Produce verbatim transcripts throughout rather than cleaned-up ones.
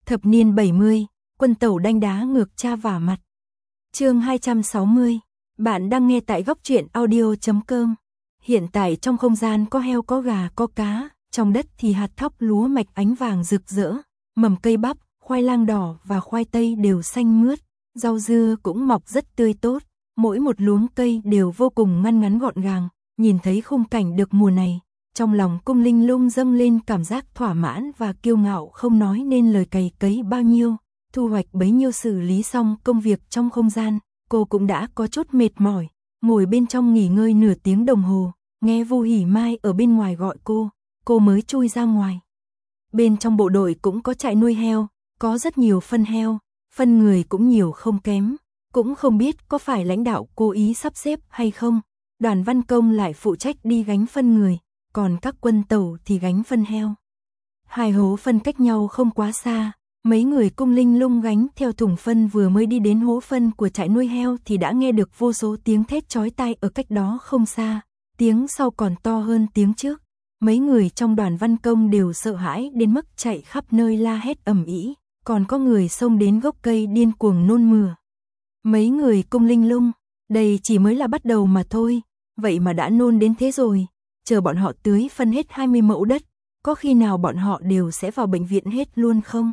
Thập niên bảy mươi, quân tẩu đanh đá ngược cha vả mặt. Chương hai trăm sáu mươi. Bạn đang nghe tại góc truyện audio chấm com. Hiện tại trong không gian có heo, có gà, có cá, trong đất thì hạt thóc lúa mạch ánh vàng rực rỡ, mầm cây bắp, khoai lang đỏ và khoai tây đều xanh mướt, rau dưa cũng mọc rất tươi tốt, mỗi một luống cây đều vô cùng ngăn ngắn gọn gàng. Nhìn thấy khung cảnh được mùa này, trong lòng Cung Linh Lung dâng lên cảm giác thỏa mãn và kiêu ngạo không nói nên lời. Cày cấy bao nhiêu, thu hoạch bấy nhiêu. Xử lý xong công việc trong không gian, cô cũng đã có chút mệt mỏi, ngồi bên trong nghỉ ngơi nửa tiếng đồng hồ, nghe Vu Hỉ Mai ở bên ngoài gọi cô, cô mới chui ra ngoài. Bên trong bộ đội cũng có trại nuôi heo, có rất nhiều phân heo, phân người cũng nhiều không kém, cũng không biết có phải lãnh đạo cố ý sắp xếp hay không. Đoàn Văn Công lại phụ trách đi gánh phân người, còn các quân tẩu thì gánh phân heo. Hai hố phân cách nhau không quá xa, mấy người Cung Linh Lung gánh theo thùng phân vừa mới đi đến hố phân của trại nuôi heo thì đã nghe được vô số tiếng thét chói tai ở cách đó không xa, tiếng sau còn to hơn tiếng trước. Mấy người trong Đoàn Văn Công đều sợ hãi đến mức chạy khắp nơi la hét ầm ĩ, còn có người xông đến gốc cây điên cuồng nôn mửa. Mấy người Cung Linh Lung, đây chỉ mới là bắt đầu mà thôi, vậy mà đã nôn đến thế rồi, chờ bọn họ tưới phân hết hai mươi mẫu đất, có khi nào bọn họ đều sẽ vào bệnh viện hết luôn không?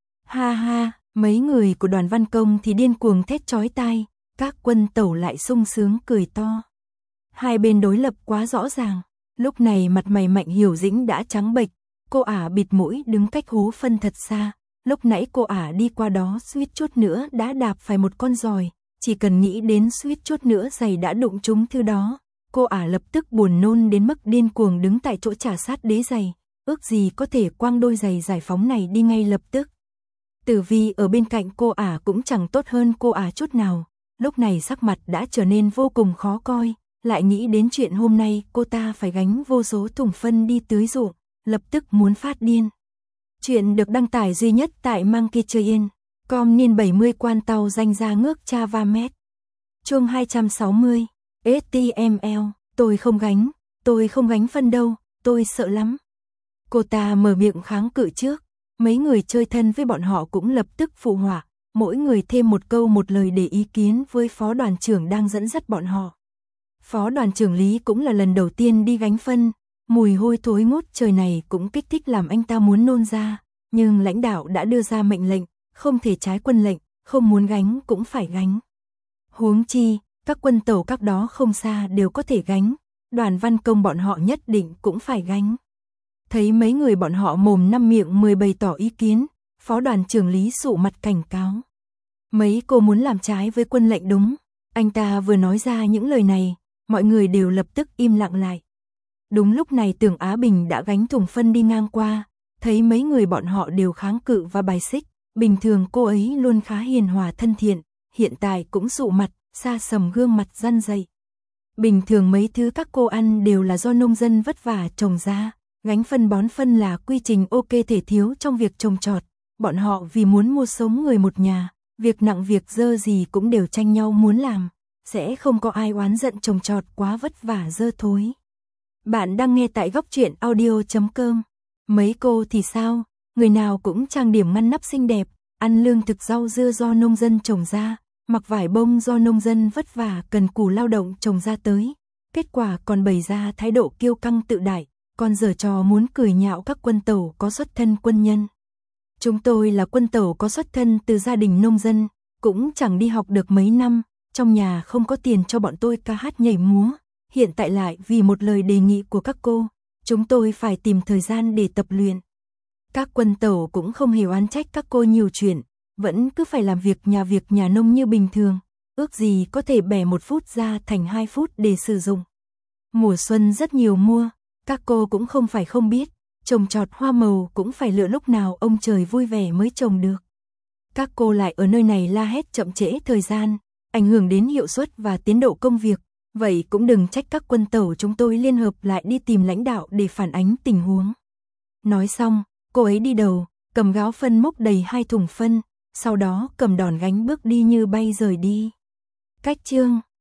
Ha ha, mấy người của Đoàn Văn Công thì điên cuồng thét chói tai, các quân tẩu lại sung sướng cười to. Hai bên đối lập quá rõ ràng, lúc này mặt mày Mạnh Hiểu Dĩnh đã trắng bệch, cô ả bịt mũi đứng cách hố phân thật xa, lúc nãy cô ả đi qua đó suýt chút nữa đã đạp phải một con giòi. Chỉ cần nghĩ đến suýt chút nữa giày đã đụng trúng thứ đó, cô ả lập tức buồn nôn đến mức điên cuồng đứng tại chỗ chà sát đế giày, ước gì có thể quăng đôi giày giải phóng này đi ngay lập tức. Tử Vi ở bên cạnh cô ả cũng chẳng tốt hơn cô ả chút nào, lúc này sắc mặt đã trở nên vô cùng khó coi, lại nghĩ đến chuyện hôm nay cô ta phải gánh vô số thùng phân đi tưới ruộng, lập tức muốn phát điên. Chuyện được đăng tải duy nhất tại Monkey Train. Com niên bảy mươi quan tàu danh ra ngước cha va mét. Chương hai trăm sáu mươi. ét tê em lờ, tôi không gánh, tôi không gánh phân đâu, tôi sợ lắm. Cô ta mở miệng kháng cự trước, mấy người chơi thân với bọn họ cũng lập tức phụ họa, mỗi người thêm một câu một lời để ý kiến với phó đoàn trưởng đang dẫn dắt bọn họ. Phó đoàn trưởng Lý cũng là lần đầu tiên đi gánh phân, mùi hôi thối ngút trời này cũng kích thích làm anh ta muốn nôn ra, nhưng lãnh đạo đã đưa ra mệnh lệnh, không thể trái quân lệnh, không muốn gánh cũng phải gánh. Huống chi, các quân tàu các đó không xa đều có thể gánh, Đoàn Văn Công bọn họ nhất định cũng phải gánh. Thấy mấy người bọn họ mồm năm miệng mười bày tỏ ý kiến, phó đoàn trưởng Lý sụ mặt cảnh cáo. Mấy cô muốn làm trái với quân lệnh đúng, anh ta vừa nói ra những lời này, mọi người đều lập tức im lặng lại. Đúng lúc này Tưởng Á Bình đã gánh thùng phân đi ngang qua, thấy mấy người bọn họ đều kháng cự và bài xích. Bình thường cô ấy luôn khá hiền hòa thân thiện, hiện tại cũng sụ mặt, xa sầm gương mặt răn dậy. Bình thường mấy thứ các cô ăn đều là do nông dân vất vả trồng ra, gánh phân bón phân là quy trình ok thể thiếu trong việc trồng trọt. Bọn họ vì muốn mua sống người một nhà, việc nặng việc dơ gì cũng đều tranh nhau muốn làm, sẽ không có ai oán giận trồng trọt quá vất vả dơ thối. Bạn đang nghe tại góc truyện audio chấm com. Mấy cô thì sao? Người nào cũng trang điểm ngăn nắp xinh đẹp, ăn lương thực rau dưa do nông dân trồng ra, mặc vải bông do nông dân vất vả cần cù lao động trồng ra tới. Kết quả còn bày ra thái độ kiêu căng tự đại, còn giở trò muốn cười nhạo các quân tàu có xuất thân quân nhân. Chúng tôi là quân tàu có xuất thân từ gia đình nông dân, cũng chẳng đi học được mấy năm, trong nhà không có tiền cho bọn tôi ca hát nhảy múa. Hiện tại lại vì một lời đề nghị của các cô, chúng tôi phải tìm thời gian để tập luyện. Các quân tàu cũng không hề oán trách các cô nhiều chuyện, vẫn cứ phải làm việc nhà việc nhà nông như bình thường, ước gì có thể bẻ một phút ra thành hai phút để sử dụng. Mùa xuân rất nhiều mua, các cô cũng không phải không biết, trồng trọt hoa màu cũng phải lựa lúc nào ông trời vui vẻ mới trồng được. Các cô lại ở nơi này la hét chậm trễ thời gian, ảnh hưởng đến hiệu suất và tiến độ công việc, vậy cũng đừng trách các quân tàu chúng tôi liên hợp lại đi tìm lãnh đạo để phản ánh tình huống. Nói xong, cô ấy đi đầu, cầm gáo phân múc đầy hai thùng phân, sau đó cầm đòn gánh bước đi như bay rời đi. Cách chương